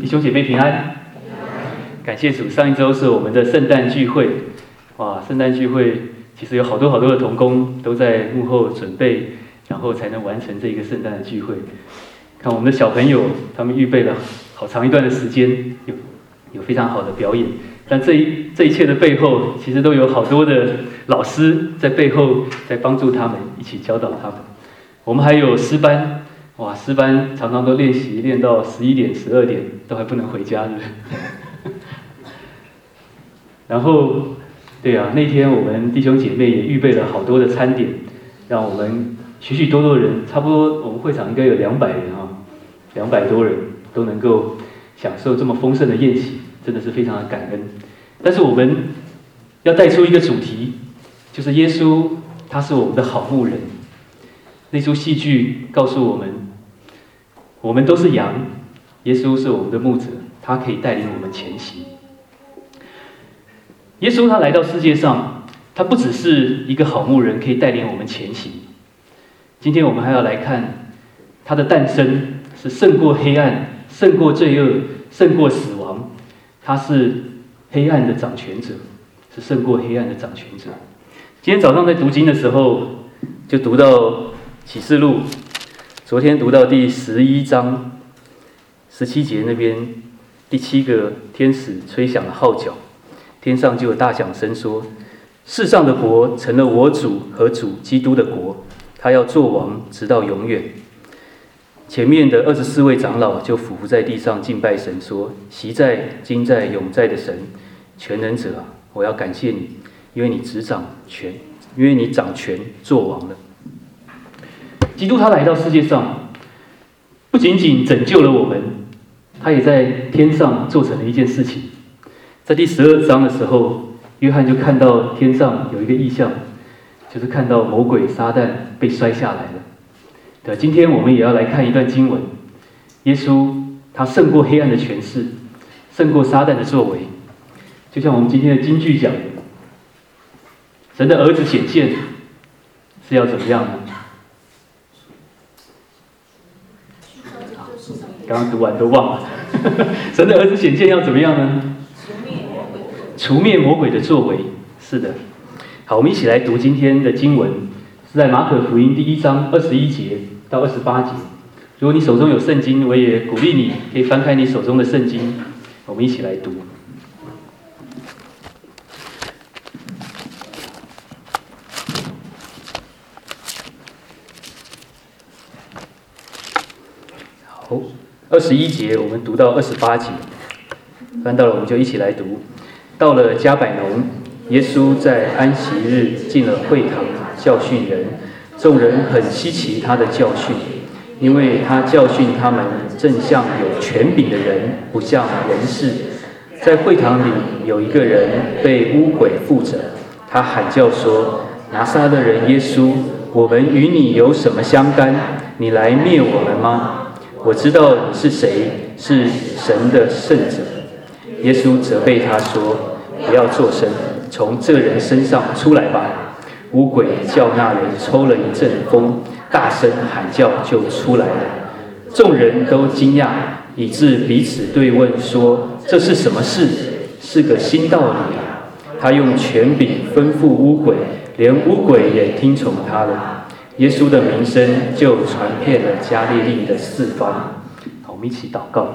弟兄姐妹平安，感谢主。上一周是我们的圣诞聚会，哇，圣诞聚会其实有好多的同工都在幕后准备，然后才能完成这个圣诞的聚会。看我们的小朋友，他们预备了好长一段的时间，有非常好的表演。但这一切的背后，其实都有好多的老师在背后在帮助他们，一起教导他们。我们还有诗班，哇，诗班常常都练到11点、12点，都还不能回家的。然后，对啊，那天我们弟兄姐妹也预备了好多的餐点，让我们许多的人，差不多我们会场应该有200人啊，200多人都能够享受这么丰盛的宴席，真的是非常的感恩。但是我们要带出一个主题，就是耶稣他是我们的好牧人。那出戏剧告诉我们，我们都是羊，耶稣是我们的牧者，他可以带领我们前行。耶稣他来到世界上，他不只是一个好牧人，可以带领我们前行。今天我们还要来看他的诞生是胜过黑暗，胜过罪恶，胜过死亡，他是黑暗的掌权者，是胜过黑暗的掌权者。今天早上在读经的时候，就读到启示录，昨天读到第11章17节那边，第7个天使吹响了号角，天上就有大响声说：世上的国成了我主和主基督的国，他要做王直到永远。前面的24位长老就俯伏在地上敬拜神，说：昔在、今在、永在的神，全能者啊，我要感谢你，因为你掌权做王了。基督他来到世界上，不仅仅拯救了我们，他也在天上做成了一件事情。在第12章的时候，约翰就看到天上有一个异象，就是看到魔鬼撒旦被摔下来了。对，今天我们也要来看一段经文，耶稣他胜过黑暗的权势，胜过撒旦的作为。就像我们今天的金句讲的，神的儿子显现是要怎么样呢？刚刚读完都忘了。神的儿子显现要怎么样呢？除灭魔鬼的作为。是的。好，我们一起来读今天的经文，是在马可福音第1章21节到28节。如果你手中有圣经，我也鼓励你可以翻开你手中的圣经，我们一起来读。好，21节我们读到28节，翻到了我们就一起来读。到了加百农，耶稣在安息日进了会堂教训人，众人很稀奇他的教训，因为他教训他们正像有权柄的人，不像文士。在会堂里有一个人被污鬼附着，他喊叫说：拿撒勒人耶稣，我们与你有什么相干？你来灭我们吗？我知道你是谁，是神的圣者。耶稣责备他说：不要作声，从这人身上出来吧。污鬼叫那人抽了一阵风，大声喊叫就出来了。众人都惊讶，以致彼此对问说：这是什么事？是个新道理啊！他用权柄吩咐污鬼，连污鬼也听从他了。耶稣的名声就传遍了加利利的四方。好，我们一起祷告。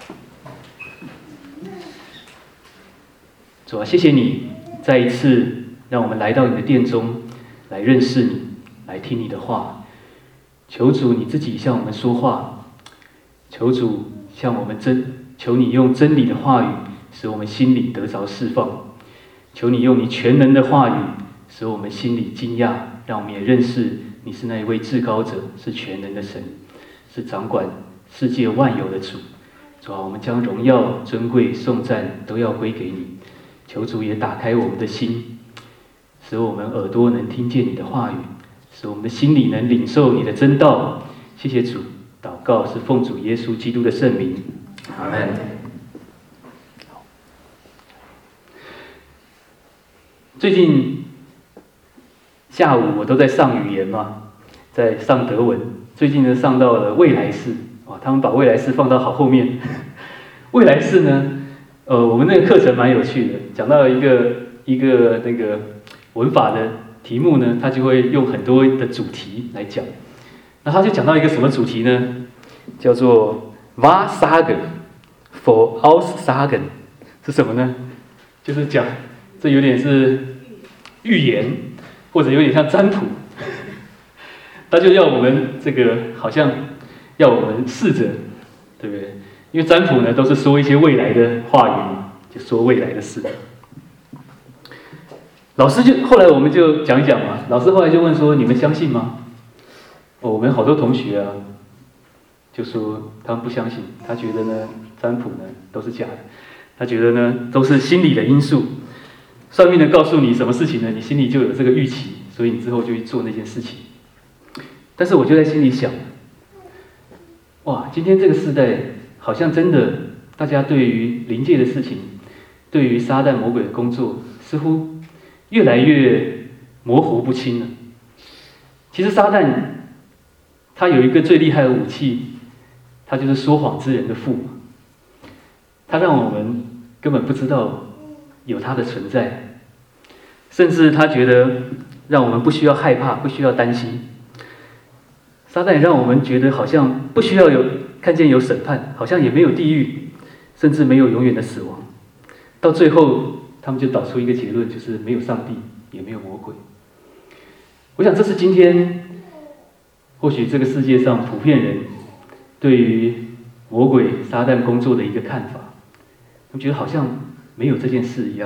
主啊，谢谢你再一次让我们来到你的殿中，来认识你，来听你的话。求主你自己向我们说话，求主求你用真理的话语，使我们心里得着释放。求你用你全能的话语，使我们心里惊讶，让我们也认识你是那一位至高者，是全能的神，是掌管世界万有的主。主啊，我们将荣耀、尊贵、颂赞都要归给你。求主也打开我们的心，使我们耳朵能听见你的话语，使我们的心里能领受你的真道。谢谢主，祷告是奉主耶稣基督的圣名，阿们。最近下午我都在上语言嘛，在上德文。最近呢上到了未来式，哇，他们把未来式放到好后面。 未来式呢，我们那个课程蛮有趣的，讲到一个那个文法的题目呢，他就会用很多的主题来讲。那他就讲到一个什么主题呢？叫做 "Was sagen for Aussagen" 是什么呢？就是讲，这有点是预言，或者有点像占卜。他就要我们这个，好像要我们试着，对不对？因为占卜呢，都是说一些未来的话语嘛，就说未来的事。后来我们就讲一讲嘛。老师后来就问说：“你们相信吗？”我们好多同学啊，就说他们不相信，他觉得呢，占卜呢都是假的，他觉得呢都是心理的因素。算命的告诉你什么事情呢，你心里就有这个预期，所以你之后就去做那件事情。但是我就在心里想，哇，今天这个时代好像真的，大家对于灵界的事情，对于撒旦魔鬼的工作，似乎越来越模糊不清了。其实撒旦他有一个最厉害的武器，他就是说谎之人的父。他让我们根本不知道有他的存在，甚至他觉得让我们不需要害怕，不需要担心。撒旦也让我们觉得好像不需要看见有审判，好像也没有地狱，甚至没有永远的死亡。到最后，他们就导出一个结论，就是没有上帝，也没有魔鬼。我想这是今天或许这个世界上普遍人对于魔鬼撒旦工作的一个看法，他们觉得好像没有这件事一样。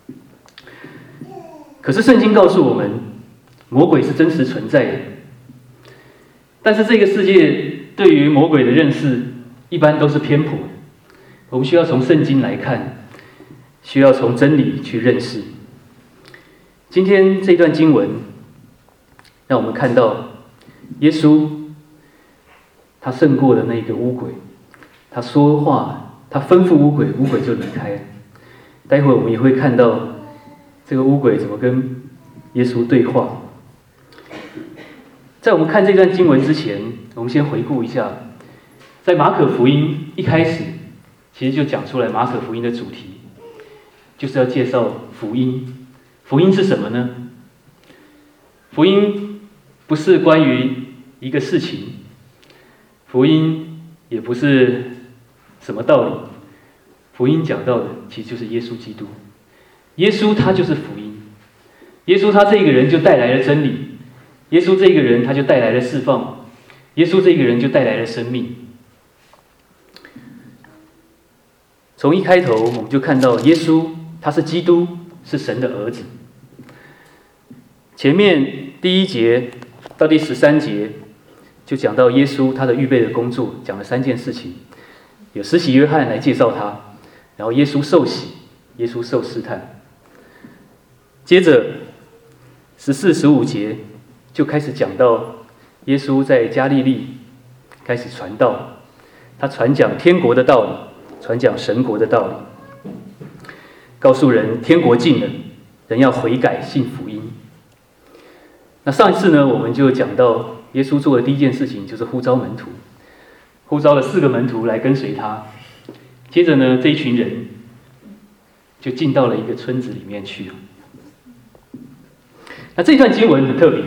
可是圣经告诉我们，魔鬼是真实存在的。但是这个世界对于魔鬼的认识一般都是偏颇的，我们需要从圣经来看，需要从真理去认识。今天这段经文让我们看到耶稣他胜过了那个污鬼，他说话，他吩咐污鬼，污鬼就离开了。待会我们也会看到这个污鬼怎么跟耶稣对话。在我们看这段经文之前，我们先回顾一下，在马可福音一开始，其实就讲出来马可福音的主题，就是要介绍福音。福音是什么呢？福音不是关于一个事情，福音也不是什么道理，福音讲到的其实就是耶稣基督。耶稣他就是福音，耶稣他这个人就带来了真理，耶稣这个人他就带来了释放，耶稣这个人就带来了生命。从一开头我们就看到耶稣他是基督，是神的儿子。前面第1节到第13节就讲到耶稣他的预备的工作，讲了3件事情。有施洗约翰来介绍他，然后耶稣受洗，耶稣受试探。接着14、15节就开始讲到耶稣在加利利开始传道，他传讲天国的道理，传讲神国的道理，告诉人天国近了，人要悔改信福音。那上一次呢，我们就讲到耶稣做的第一件事情就是呼召门徒，呼召了4个门徒来跟随他。接着呢，这一群人就进到了一个村子里面去了。那这段经文很特别，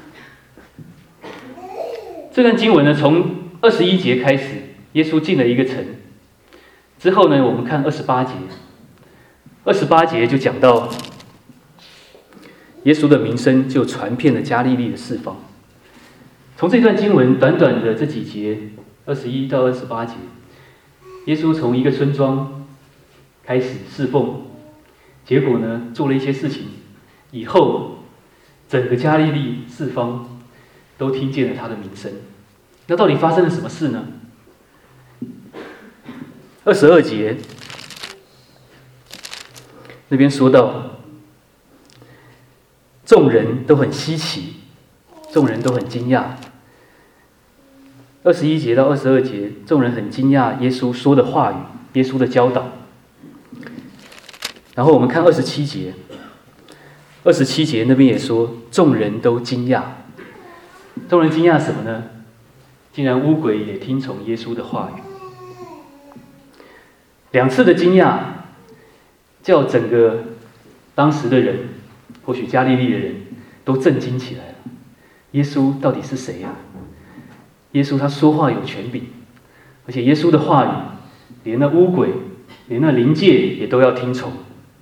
这段经文呢，从21节开始，耶稣进了一个城，之后呢，我们看28节，28节就讲到耶稣的名声就传遍了加利利的四方。从这段经文短短的这几节，21到28节，耶稣从一个村庄开始侍奉，结果呢，做了一些事情，以后整个加利利四方都听见了他的名声。那到底发生了什么事呢？22节那边说到，众人都很稀奇，众人都很惊讶。21节到22节，众人很惊讶耶稣说的话语，耶稣的教导。然后我们看27节，27节那边也说，众人都惊讶。众人惊讶什么呢？竟然污鬼也听从耶稣的话语。 2次的惊讶，叫整个当时的人，或许加利利的人都震惊起来了。耶稣到底是谁啊？耶稣他说话有权柄，而且耶稣的话语，连那污鬼，连那灵界也都要听从。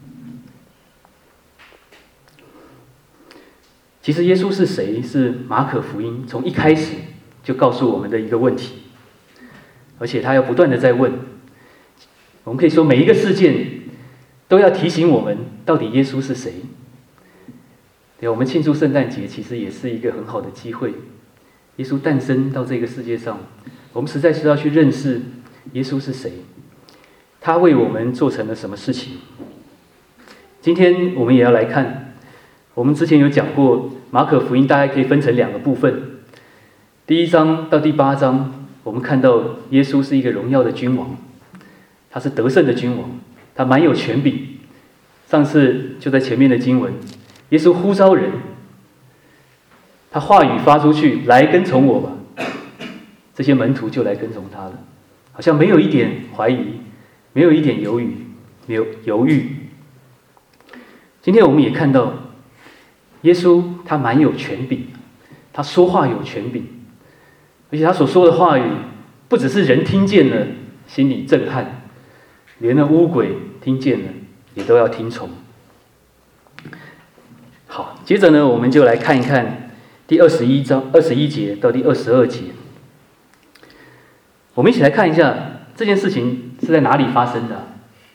其实耶稣是谁，是马可福音从一开始就告诉我们的一个问题，而且他要不断的在问。我们可以说每一个事件都要提醒我们，到底耶稣是谁。对，我们庆祝圣诞节其实也是一个很好的机会。耶稣诞生到这个世界上，我们实在是要去认识耶稣是谁，他为我们做成了什么事情。今天我们也要来看，我们之前有讲过马可福音大概可以分成2个部分。第1章到第8章，我们看到耶稣是一个荣耀的君王，他是得胜的君王，他蛮有权柄。上次就在前面的经文，耶稣呼召人，他话语发出去，来跟从我吧，这些门徒就来跟从他了，好像没有一点怀疑，没有一点犹豫。今天我们也看到耶稣他蛮有权柄，他说话有权柄，而且他所说的话语不只是人听见了心里震撼，连那污鬼听见了也都要听从。好，接着呢，我们就来看一看第21节到第22节。我们一起来看一下这件事情是在哪里发生的啊？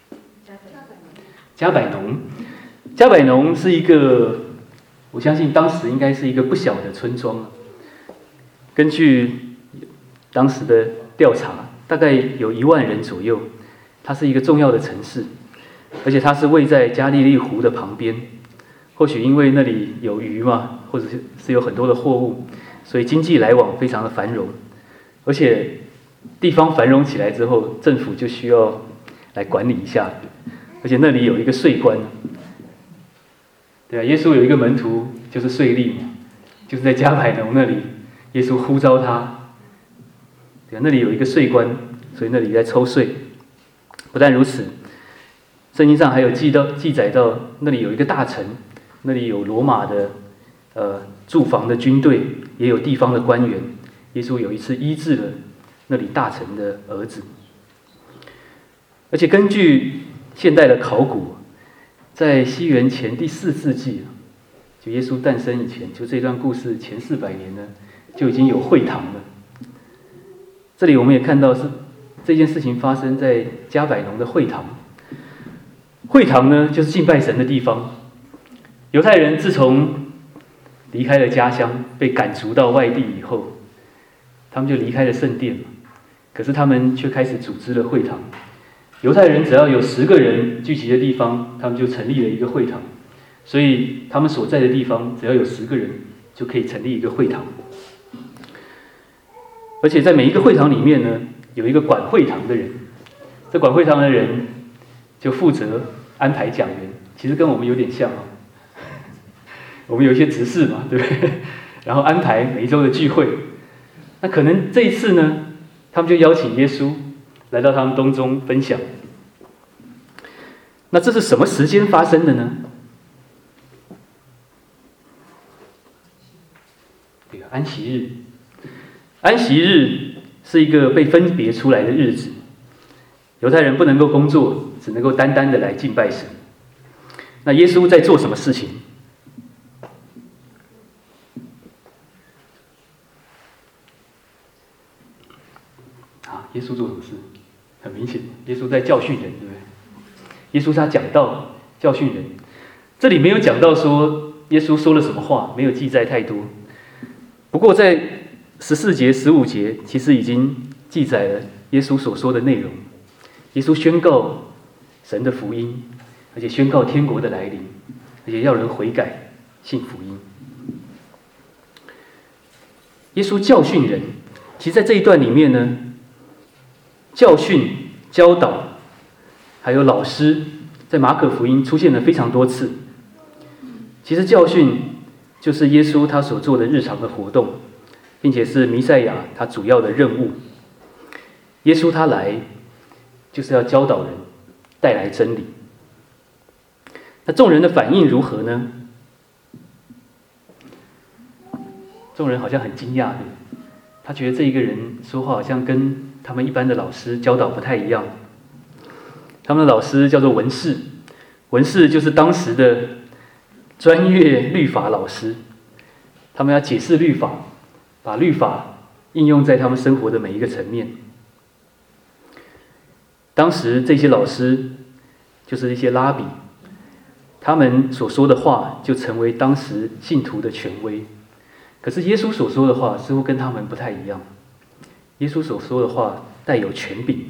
加百农。加百农是一个，我相信当时应该是一个不小的村庄。根据当时的调查，大概有1万人左右。它是一个重要的城市，而且它是位在加利利湖的旁边。或许因为那里有鱼嘛，或者是有很多的货物，所以经济来往非常的繁荣。而且地方繁荣起来之后，政府就需要来管理一下。而且那里有一个税官，对啊，耶稣有一个门徒就是税吏，就是在加百农那里，耶稣呼召他，对啊，那里有一个税官，所以那里在抽税。不但如此，圣经上还有记载到那里有一个大城，那里有罗马的驻防的军队，也有地方的官员。耶稣有一次医治了那里大臣的儿子。而且根据现代的考古，在西元前第4世纪，就耶稣诞生以前，就这段故事前400年呢，就已经有会堂了。这里我们也看到是这件事情发生在加百农的会堂。会堂呢，就是敬拜神的地方。犹太人自从离开了家乡，被赶逐到外地以后，他们就离开了圣殿，可是他们却开始组织了会堂。犹太人只要有10个人聚集的地方，他们就成立了一个会堂。所以他们所在的地方，只要有10个人，就可以成立一个会堂。而且在每一个会堂里面呢，有一个管会堂的人。这管会堂的人就负责安排讲员，其实跟我们有点像哦。我们有一些执事嘛，对不对？然后安排每一周的聚会。那可能这一次呢，他们就邀请耶稣来到他们当中分享。那这是什么时间发生的呢？对，安息日。安息日是一个被分别出来的日子，犹太人不能够工作，只能够单单的来敬拜神。那耶稣在做什么事情？耶稣做什么事？很明显，耶稣在教训人，对不对？耶稣他讲道教训人，这里没有讲到说耶稣说了什么话，没有记载太多。不过在14节、15节，其实已经记载了耶稣所说的内容。耶稣宣告神的福音，而且宣告天国的来临，而且要人悔改信福音。耶稣教训人，其实在这一段里面呢，教训、教导，还有老师，在马可福音出现了非常多次。其实教训就是耶稣他所做的日常的活动，并且是弥赛亚他主要的任务。耶稣他来就是要教导人，带来真理。那众人的反应如何呢？众人好像很惊讶，对，他觉得这一个人说话好像跟他们一般的老师教导不太一样。他们的老师叫做文士，文士就是当时的专业律法老师，他们要解释律法，把律法应用在他们生活的每一个层面。当时这些老师就是一些拉比，他们所说的话就成为当时信徒的权威。可是耶稣所说的话似乎跟他们不太一样，耶稣所说的话带有权柄。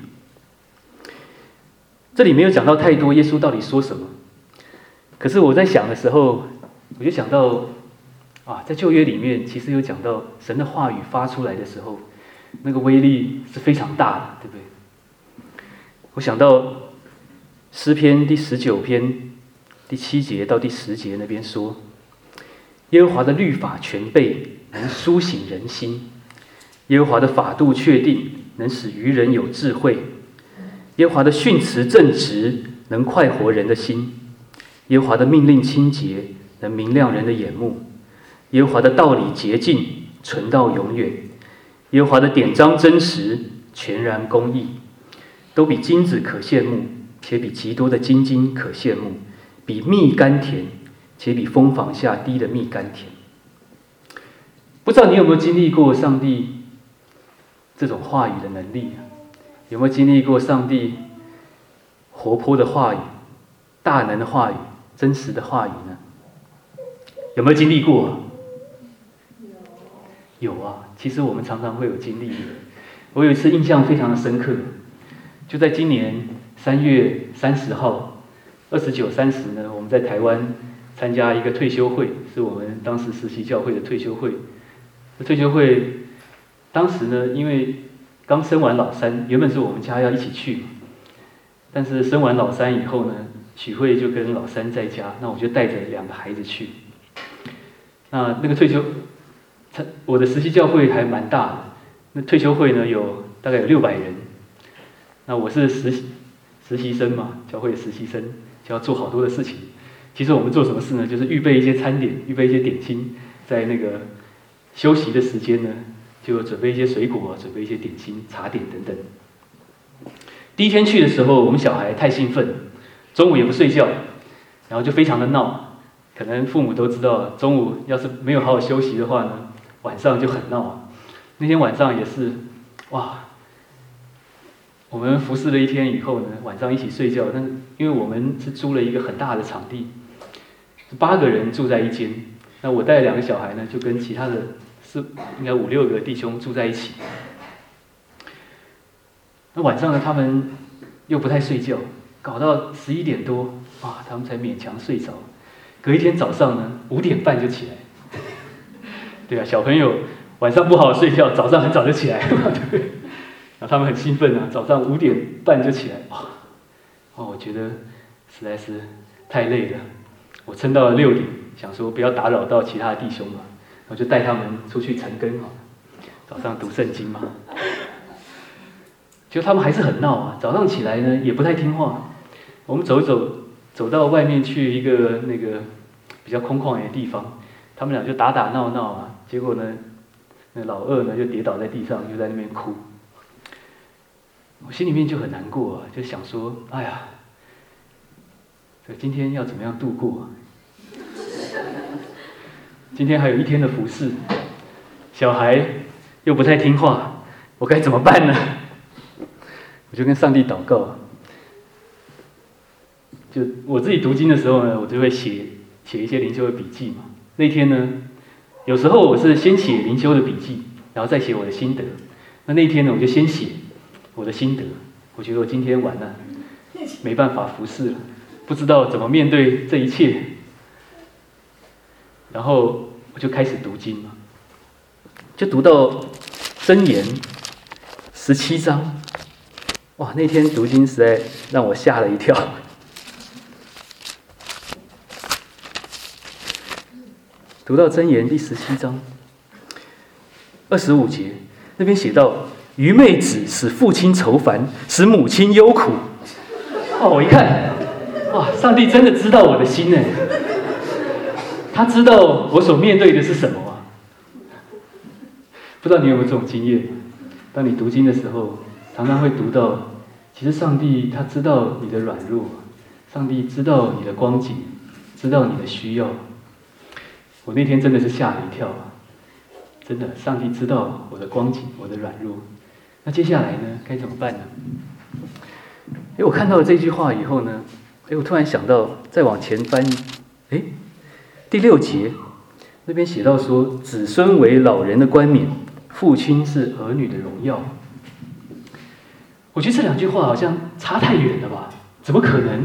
这里没有讲到太多耶稣到底说什么，可是我在想的时候，我就想到在旧约里面其实有讲到神的话语发出来的时候，那个威力是非常大的，对不对？我想到诗篇第19篇第7节到第10节那边说，耶和华的律法全备，能苏醒人心；耶和华的法度确定，能使愚人有智慧；耶和华的训词正直，能快活人的心；耶和华的命令清洁，能明亮人的眼目；耶和华的道理洁净，存到永远；耶和华的典章真实，全然公义，都比金子可羡慕，且比极多的金金可羡慕，比蜜甘甜，且比蜂房下滴的蜜甘甜。不知道你有没有经历过上帝这种话语的能力？有没有经历过上帝活泼的话语、大能的话语、真实的话语呢？有没有经历过？有啊，其实我们常常会有经历的。我有一次印象非常的深刻，就在今年3月30号29、30呢，我们在台湾参加一个退休会，是我们当时实习教会的退休会。退休会当时呢，因为刚生完老三，原本是我们家要一起去，但是生完老三以后呢，许慧就跟老三在家，那我就带着2个孩子去。那个退休，我的实习教会还蛮大的，那退休会呢大概有600人，那我是实习生嘛，教会的实习生就要做好多的事情。其实我们做什么事呢？就是预备一些餐点，预备一些点心，在那个休息的时间呢，就准备一些水果，准备一些点心、茶点等等。第一天去的时候，我们小孩太兴奋，中午也不睡觉，然后就非常的闹。可能父母都知道，中午要是没有好好休息的话呢，晚上就很闹。那天晚上也是，我们服侍了一天以后呢，晚上一起睡觉。但因为我们是租了一个很大的场地，8个人住在一间。那我带2个小孩呢，就跟其他的应该5、6个弟兄住在一起。那晚上呢，他们又不太睡觉，搞到11点多，他们才勉强睡着。隔一天早上呢，5点半就起来。对啊，小朋友晚上不好好睡觉，早上很早就起来，对不对？然后他们很兴奋啊，早上5点半就起来，我觉得实在是太累了。我撑到了6点，想说不要打扰到其他的弟兄嘛，我就带他们出去晨更早上读圣经嘛。结果他们还是很闹啊，早上起来呢也不太听话。我们走一走，走到外面去一个那个比较空旷的地方，他们俩就打打闹闹啊。结果呢，那老二呢就跌倒在地上，就在那边哭。我心里面就很难过啊，就想说，哎呀，今天要怎么样度过？今天还有一天的服事，小孩又不太听话，我该怎么办呢？我就跟上帝祷告。就我自己读经的时候呢，我就会写一些灵修的笔记嘛。那天呢，有时候我是先写灵修的笔记，然后再写我的心得。那天呢，我就先写我的心得。我觉得我今天完了，没办法服侍了，不知道怎么面对这一切。然后我就开始读经嘛，就读到箴言17章。那天读经实在让我吓了一跳。读到箴言第17章25节，那边写到： 愚昧子使父亲愁烦，使母亲忧苦。我一看，哇，上帝真的知道我的心哎，他知道我所面对的是什么啊？不知道你有没有这种经验？当你读经的时候，常常会读到，其实上帝他知道你的软弱，上帝知道你的光景，知道你的需要。我那天真的是吓了一跳啊！真的，上帝知道我的光景，我的软弱。那接下来呢，该怎么办呢？我看到了这句话以后呢，我突然想到，再往前翻，第6节那边写到说，子孙为老人的冠冕，父亲是儿女的荣耀。我觉得这2句话好像差太远了吧？怎么可能？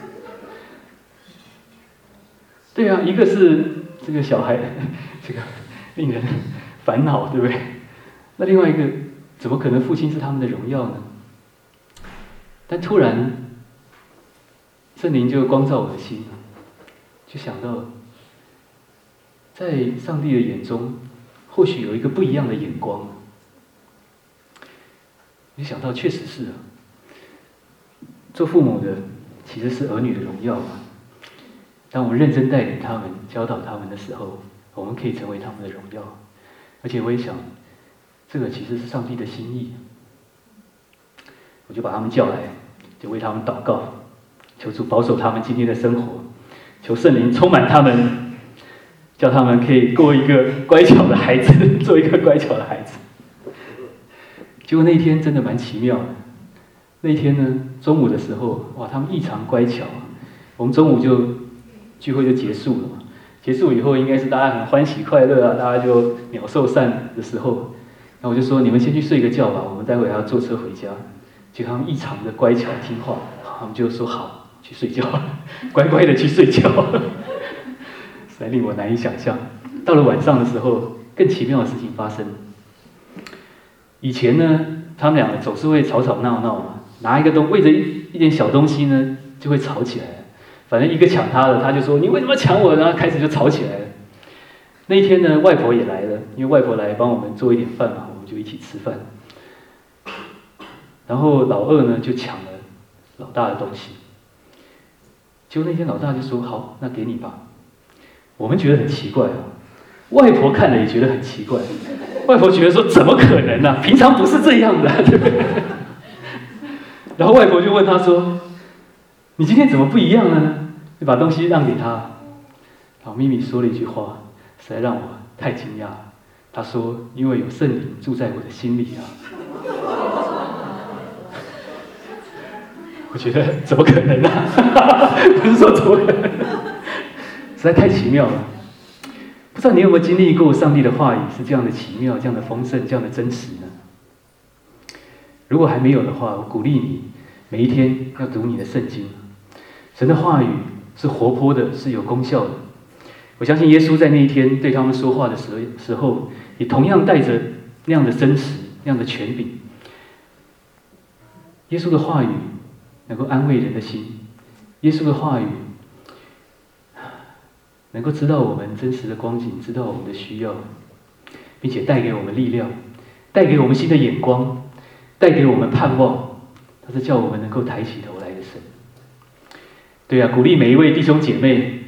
对啊，一个是这个小孩，这个令人烦恼，对不对？那另外一个，怎么可能父亲是他们的荣耀呢？但突然，圣灵就光照我的心，就想到，在上帝的眼中，或许有一个不一样的眼光。就想到，确实是啊，做父母的其实是儿女的荣耀嘛。当我们认真带领他们、教导他们的时候，我们可以成为他们的荣耀。而且我也想，这个其实是上帝的心意。我就把他们叫来，就为他们祷告，求主保守他们今天的生活，求圣灵充满他们，叫他们可以过一个乖巧的孩子，做一个乖巧的孩子。结果那一天真的蛮奇妙的。那一天呢，中午的时候，哇，他们异常乖巧。我们中午聚会就结束了嘛。结束以后，应该是大家很欢喜快乐啊，大家就鸟兽散的时候，那我就说你们先去睡个觉吧，我们待会还要坐车回家。结果他们异常的乖巧听话，他们就说好去睡觉，乖乖的去睡觉，实在令我难以想象。到了晚上的时候，更奇妙的事情发生。以前呢，他们两个总是会吵吵闹闹嘛，拿一个为着一点小东西呢，就会吵起来。反正一个抢他的，他就说你为什么抢我？然后开始就吵起来了。那一天呢，外婆也来了，因为外婆来帮我们做一点饭嘛，我们就一起吃饭。然后老二呢就抢了老大的东西，结果那天老大就说好，那给你吧。我们觉得很奇怪啊，外婆看了也觉得很奇怪。外婆觉得说怎么可能啊？平常不是这样的，对不对？然后外婆就问他说：“你今天怎么不一样了呢？”就把东西让给他。然后咪咪说了一句话，实在让我太惊讶了。他说：“因为有圣灵住在我的心里啊。”我觉得怎么可能啊？不是说怎么可能，实在太奇妙了。不知道你有没有经历过上帝的话语是这样的奇妙、这样的丰盛、这样的真实呢？如果还没有的话，我鼓励你每一天要读你的圣经。神的话语是活泼的，是有功效的。我相信耶稣在那一天对他们说话的时候，也同样带着那样的真实、那样的权柄。耶稣的话语能够安慰人的心，耶稣的话语能够知道我们真实的光景，知道我们的需要，并且带给我们力量，带给我们新的眼光，带给我们盼望。他是叫我们能够抬起头来的神。对啊，鼓励每一位弟兄姐妹，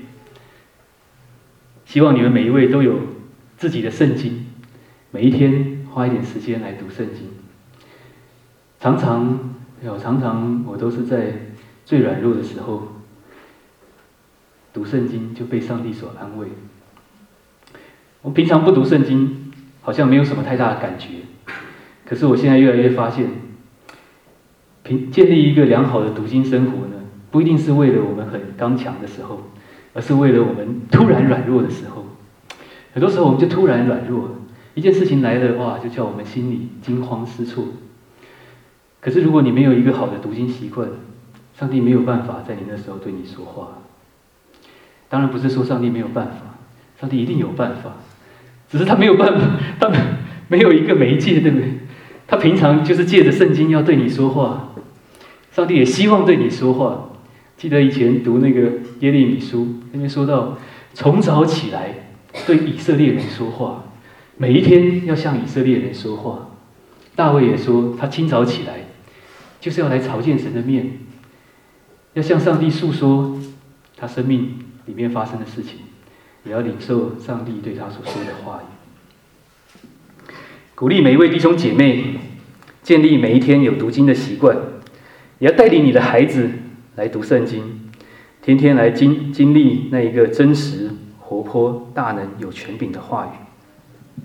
希望你们每一位都有自己的圣经，每一天花一点时间来读圣经。常常我都是在最软弱的时候读圣经，就被上帝所安慰。我平常不读圣经，好像没有什么太大的感觉。可是我现在越来越发现，建立一个良好的读经生活呢，不一定是为了我们很刚强的时候，而是为了我们突然软弱的时候。很多时候我们就突然软弱了，一件事情来了，哇，就叫我们心里惊慌失措。可是如果你没有一个好的读经习惯，上帝没有办法在你那时候对你说话。当然不是说上帝没有办法，上帝一定有办法，只是他没有办法，他没有一个媒介，对不对？他平常就是借着圣经要对你说话，上帝也希望对你说话。记得以前读那个耶利米书，那边说到，从早起来对以色列人说话，每一天要向以色列人说话。 大卫也说，他清早起来就是要来朝见神的面，要向上帝诉说他生命里面发生的事情，也要领受上帝对他所说的话语。鼓励每一位弟兄姐妹建立每一天有读经的习惯，也要带领你的孩子来读圣经，天天来经历那一个真实、活泼、大能、有权柄的话语。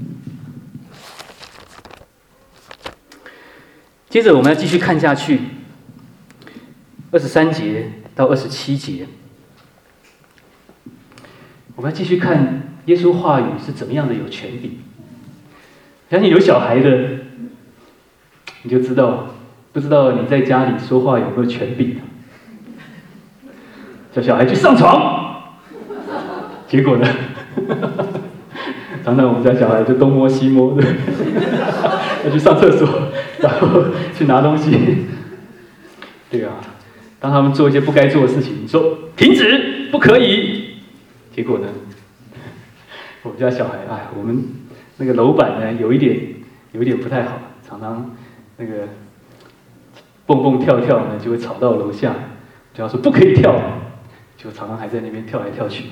接着我们要继续看下去，23节到27节，我们要继续看耶稣话语是怎么样的有权柄。相信有小孩的，你就知道，不知道你在家里说话有没有权柄？叫小孩去上床，结果呢？常常我们家小孩就东摸西摸的，要去上厕所，然后去拿东西。对啊，当他们做一些不该做的事情，你说停止，不可以。结果呢，我们家小孩，我们那个楼板呢，有一点不太好，常常那个蹦蹦跳跳呢，就会吵到楼下，就要说不可以跳，就常常还在那边跳来跳去。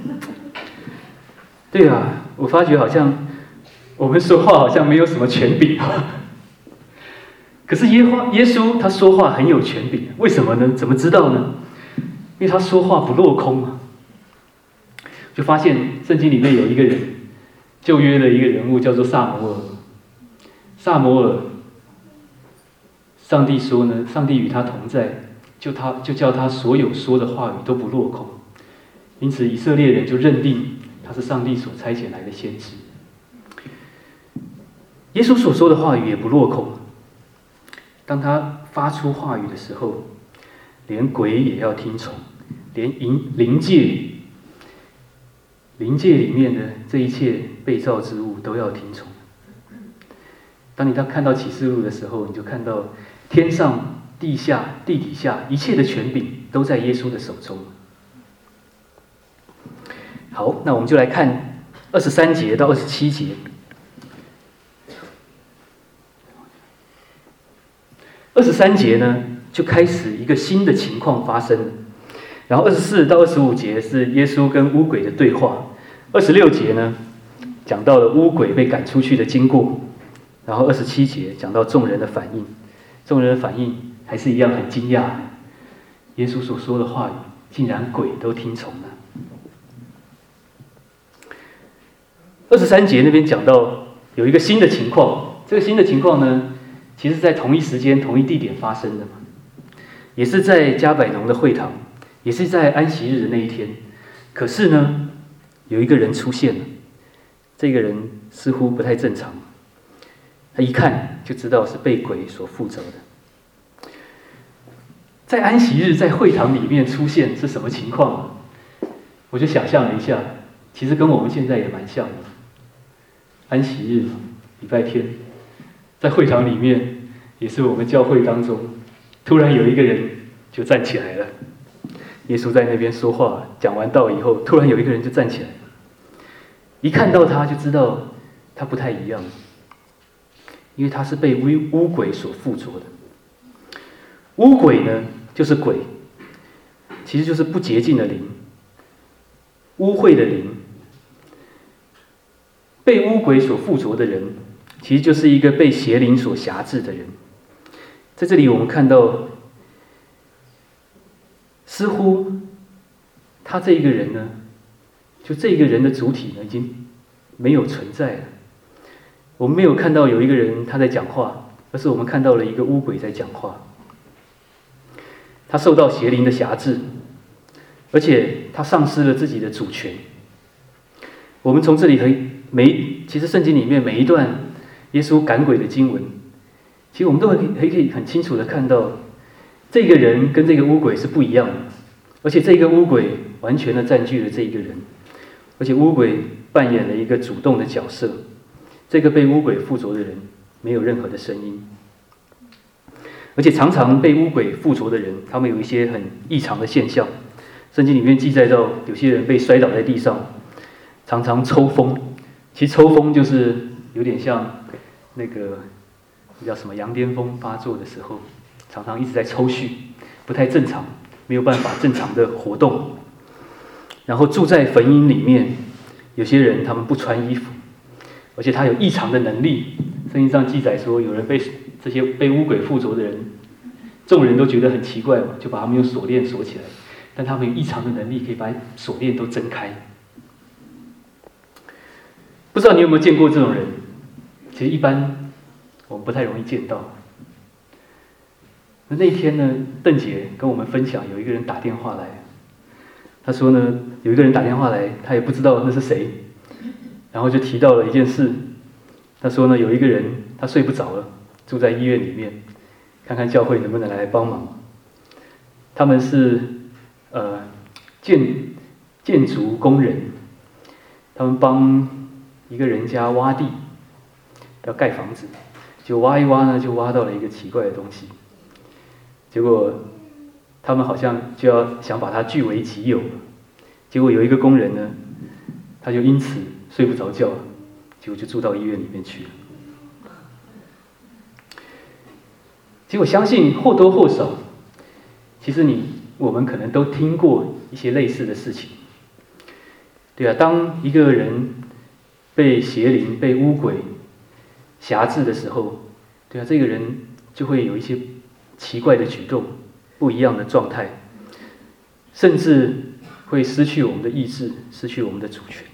对啊，我发觉好像我们说话好像没有什么权柄，可是耶稣他说话很有权柄，为什么呢？怎么知道呢？因为他说话不落空啊。就发现圣经里面有一个人，旧约的一个人物叫做撒摩尔。撒摩尔，上帝说呢，上帝与他同在，就叫他所有说的话语都不落空。因此以色列人就认定他是上帝所差遣来的先知。耶稣所说的话语也不落空。当他发出话语的时候，连鬼也要听从，连灵界里面的这一切被造之物都要听从。当你看到启示录的时候，你就看到天上、地下、地底下一切的权柄都在耶稣的手中。好，那我们就来看23节到27节。23节呢，就开始一个新的情况发生了。然后24到25节是耶稣跟污鬼的对话，26节呢讲到了污鬼被赶出去的经过，然后27节讲到众人的反应。众人的反应还是一样很惊讶，耶稣所说的话语竟然鬼都听从了。23节那边讲到有一个新的情况，这个新的情况呢，其实在同一时间同一地点发生的嘛，也是在加百农的会堂，也是在安息日的那一天。可是呢，有一个人出现了，这个人似乎不太正常，他一看就知道是被鬼所附着的。在安息日在会堂里面出现是什么情况呢？我就想象了一下，其实跟我们现在也蛮像的。安息日礼拜天在会堂里面，也是我们教会当中突然有一个人就站起来了。耶稣在那边说话，讲完道以后，突然有一个人就站起来了。一看到他就知道他不太一样，因为他是被污鬼所附着的。污鬼呢，就是鬼，其实就是不洁净的灵，污秽的灵。被污鬼所附着的人，其实就是一个被邪灵所辖制的人。在这里我们看到，似乎他这一个人呢，就这个人的主体呢，已经没有存在了。我们没有看到有一个人他在讲话，而是我们看到了一个污鬼在讲话。他受到邪灵的辖制，而且他丧失了自己的主权。我们从这里其实圣经里面每一段耶稣赶鬼的经文，其实我们都可以很清楚的看到，这个人跟这个污鬼是不一样的，而且这个污鬼完全的占据了这一个人，而且污鬼扮演了一个主动的角色。这个被污鬼附着的人没有任何的声音，而且常常被污鬼附着的人，他们有一些很异常的现象。圣经里面记载到，有些人被摔倒在地上，常常抽风。其实抽风就是有点像那个叫什么羊癫疯发作的时候，常常一直在抽搐，不太正常，没有办法正常的活动。然后住在坟茔里面，有些人他们不穿衣服，而且他有异常的能力。圣经上记载说，有人这些被污鬼附着的人，众人都觉得很奇怪嘛，就把他们用锁链锁起来。但他们有异常的能力，可以把锁链都挣开。不知道你有没有见过这种人？其实一般我们不太容易见到。那一天呢，邓姐跟我们分享，有一个人打电话来，他说呢，有一个人打电话来，他也不知道那是谁，然后就提到了一件事。他说呢，有一个人他睡不着了，住在医院里面，看看教会能不能来帮忙。他们是建筑工人，他们帮一个人家挖地，要盖房子，就挖一挖呢，就挖到了一个奇怪的东西。结果他们好像就要想把它据为己有，结果有一个工人呢，他就因此睡不着觉，结果就住到医院里面去了。结果相信或多或少，其实我们可能都听过一些类似的事情，对啊，当一个人被邪灵、被污鬼辖制的时候，对啊，这个人就会有一些奇怪的举动，不一样的状态，甚至会失去我们的意志，失去我们的主权。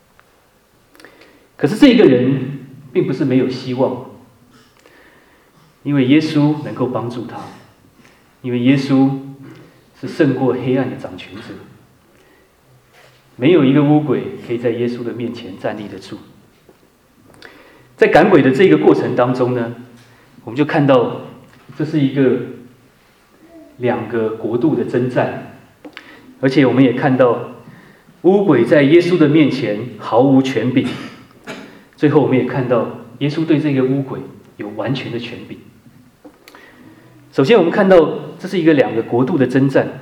可是这个人并不是没有希望，因为耶稣能够帮助他，因为耶稣是胜过黑暗的掌权者，没有一个污鬼可以在耶稣的面前站立得住。在赶鬼的这个过程当中呢，我们就看到这是一个两个国度的征战，而且我们也看到污鬼在耶稣的面前毫无权柄。最后我们也看到耶稣对这个污鬼有完全的权柄。首先我们看到这是一个两个国度的征战，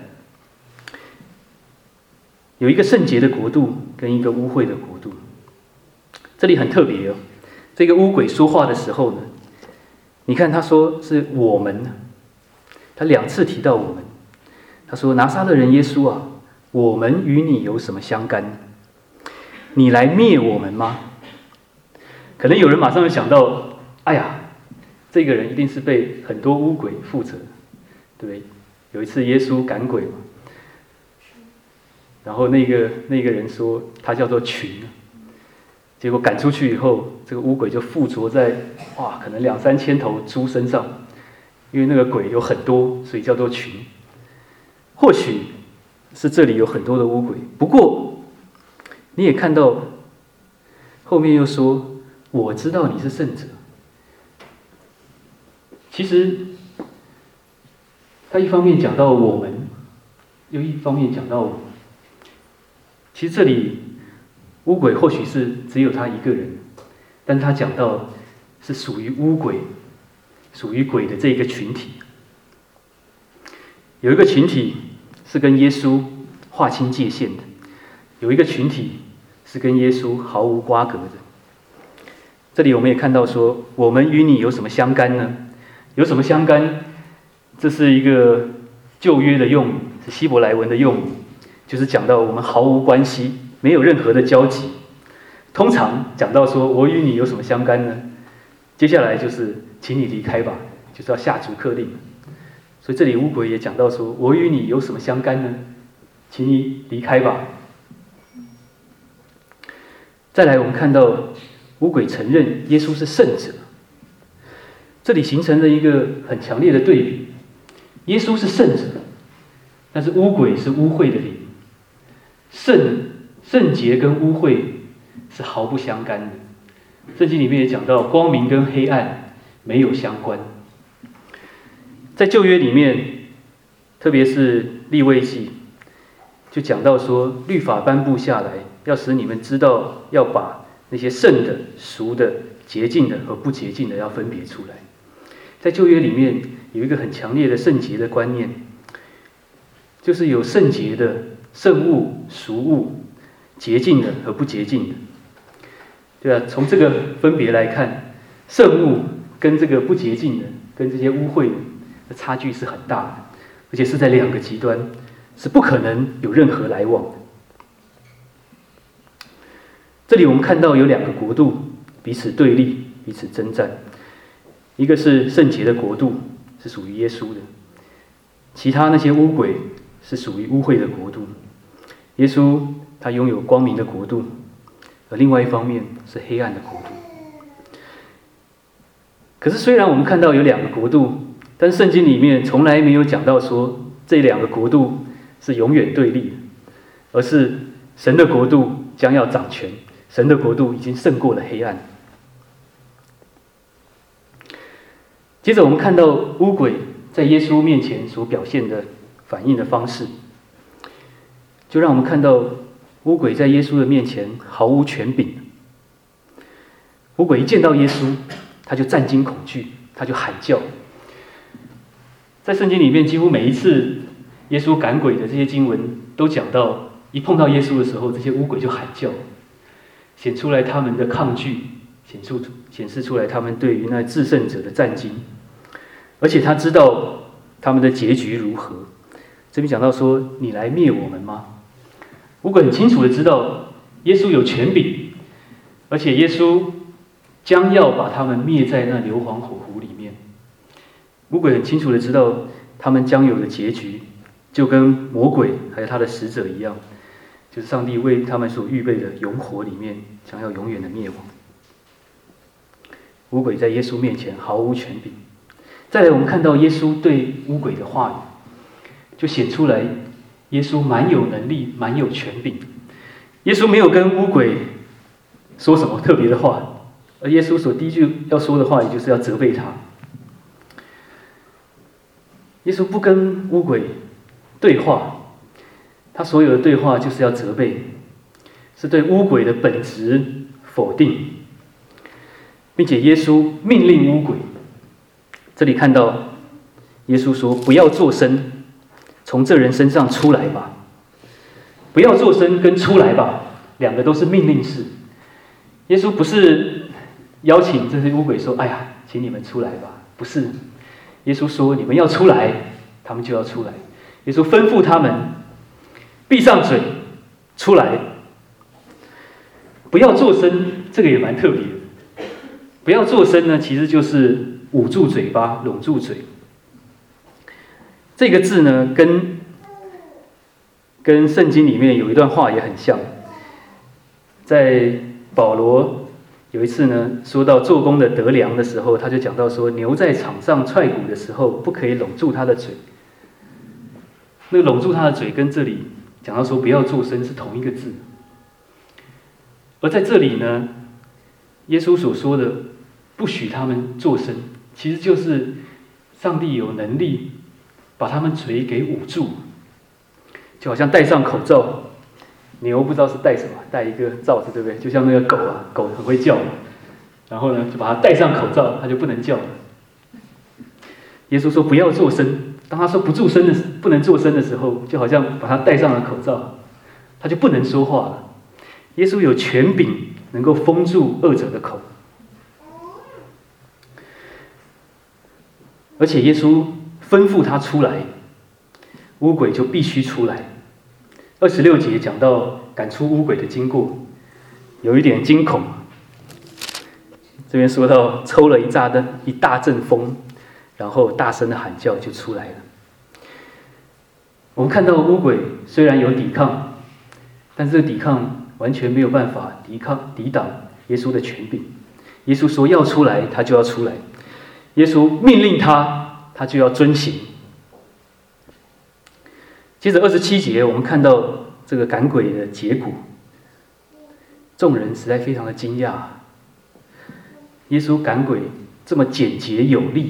有一个圣洁的国度跟一个污秽的国度。这里很特别哦，这个污鬼说话的时候呢，你看他说是我们，他2次提到我们。他说，拿撒勒人耶稣啊，我们与你有什么相干？你来灭我们吗？可能有人马上就想到，哎呀，这个人一定是被很多污鬼附着，对不对？有一次耶稣赶鬼嘛，然后那个人说他叫做群，结果赶出去以后，这个污鬼就附着在可能2-3千头猪身上，因为那个鬼有很多，所以叫做群。或许是这里有很多的污鬼，不过你也看到后面又说，我知道你是圣者。其实他一方面讲到我们，又一方面讲到我。其实这里污鬼或许是只有他一个人，但他讲到是属于污鬼、属于鬼的这一个群体。有一个群体是跟耶稣划清界限的，有一个群体是跟耶稣毫无瓜葛的。这里我们也看到说，我们与你有什么相干呢？有什么相干？这是一个旧约的用语，是希伯来文的用语，就是讲到我们毫无关系，没有任何的交集。通常讲到说我与你有什么相干呢？接下来就是请你离开吧，就是要下逐客令。所以这里污鬼也讲到说，我与你有什么相干呢？请你离开吧。再来我们看到污鬼承认耶稣是圣者，这里形成了一个很强烈的对比。耶稣是圣者，但是污鬼是污秽的灵。圣洁跟污秽是毫不相干的。圣经里面也讲到，光明跟黑暗没有相关。在旧约里面，特别是利未记，就讲到说，律法颁布下来，要使你们知道，要把那些圣的、俗的、洁净的和不洁净的要分别出来。在旧约里面有一个很强烈的圣洁的观念，就是有圣洁的圣物、俗物，洁净的和不洁净的。对啊，从这个分别来看，圣物跟这个不洁净的、跟这些污秽的差距是很大的，而且是在两个极端，是不可能有任何来往的。这里我们看到有两个国度彼此对立、彼此征战，一个是圣洁的国度，是属于耶稣的；其他那些污鬼是属于污秽的国度。耶稣他拥有光明的国度，而另外一方面是黑暗的国度。可是虽然我们看到有两个国度，但圣经里面从来没有讲到说这两个国度是永远对立的，而是神的国度将要掌权，神的国度已经胜过了黑暗。接着我们看到污鬼在耶稣面前所表现的反应的方式，就让我们看到污鬼在耶稣的面前毫无权柄。污鬼一见到耶稣，他就战惊恐惧，他就喊叫。在圣经里面，几乎每一次耶稣赶鬼的这些经文都讲到，一碰到耶稣的时候，这些污鬼就喊叫，显出来他们的抗拒，显示出来他们对于那至圣者的战惊。而且他知道他们的结局如何。这边讲到说：“你来灭我们吗？”污鬼很清楚的知道耶稣有权柄，而且耶稣将要把他们灭在那硫磺火湖里面。污鬼很清楚的知道他们将有的结局，就跟魔鬼还有他的使者一样，就是上帝为他们所预备的永火里面将要永远的灭亡。污鬼在耶稣面前毫无权柄。再来，我们看到耶稣对污鬼的话语，就显出来耶稣蛮有能力、蛮有权柄。耶稣没有跟污鬼说什么特别的话，而耶稣所第一句要说的话，也就是要责备他。耶稣不跟污鬼对话，他所有的对话就是要责备，是对污鬼的本质否定，并且耶稣命令污鬼。这里看到耶稣说：“不要作声，从这人身上出来吧。”不要作声跟出来吧，两个都是命令式。耶稣不是邀请这些污鬼说：“哎呀，请你们出来吧。”不是，耶稣说：“你们要出来，他们就要出来。”耶稣吩咐他们闭上嘴，出来。不要作声，这个也蛮特别的。不要作声呢，其实就是捂住嘴巴，拢住嘴。这个字呢，跟圣经里面有一段话也很像。在保罗有一次呢，说到做工的得粮的时候，他就讲到说，牛在场上踹鼓的时候，不可以拢住它的嘴。那个拢住它的嘴，跟这里讲到说不要作声是同一个字。而在这里呢，耶稣所说的不许他们作声，其实就是上帝有能力把他们嘴给捂住，就好像戴上口罩。牛不知道是戴什么，戴一个罩子，对不对？就像那个狗啊，狗很会叫，然后呢，就把它戴上口罩，它就不能叫了。耶稣说不要作声，当他说不能作声的时候，就好像把它戴上了口罩，他就不能说话了。耶稣有权柄，能够封住恶者的口，而且耶稣吩咐他出来，污鬼就必须出来。26节讲到赶出污鬼的经过，有一点惊恐。这边说到抽了一大阵风，然后大声的喊叫就出来了。我们看到污鬼虽然有抵抗，但是这个抵抗完全没有办法抵挡耶稣的权柄。耶稣说要出来，他就要出来；耶稣命令他，他就要遵行。接着27节，我们看到这个赶鬼的结果，众人实在非常的惊讶。耶稣赶鬼这么简洁有力。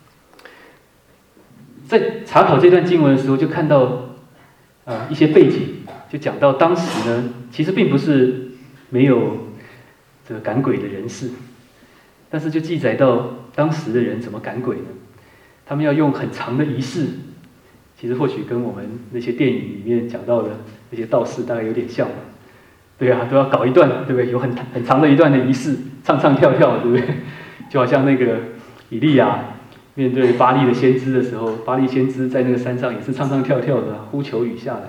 在查考这段经文的时候，就看到一些背景，就讲到当时呢，其实并不是没有这个赶鬼的人士，但是就记载到当时的人怎么赶鬼呢？他们要用很长的仪式，其实或许跟我们那些电影里面讲到的那些道士大概有点像。对啊，都要搞一段，对不对？有很长的一段的仪式，唱唱跳跳，对不对？就好像那个以利亚面对巴力的先知的时候，巴力先知在那个山上也是唱唱跳跳的呼求雨下来。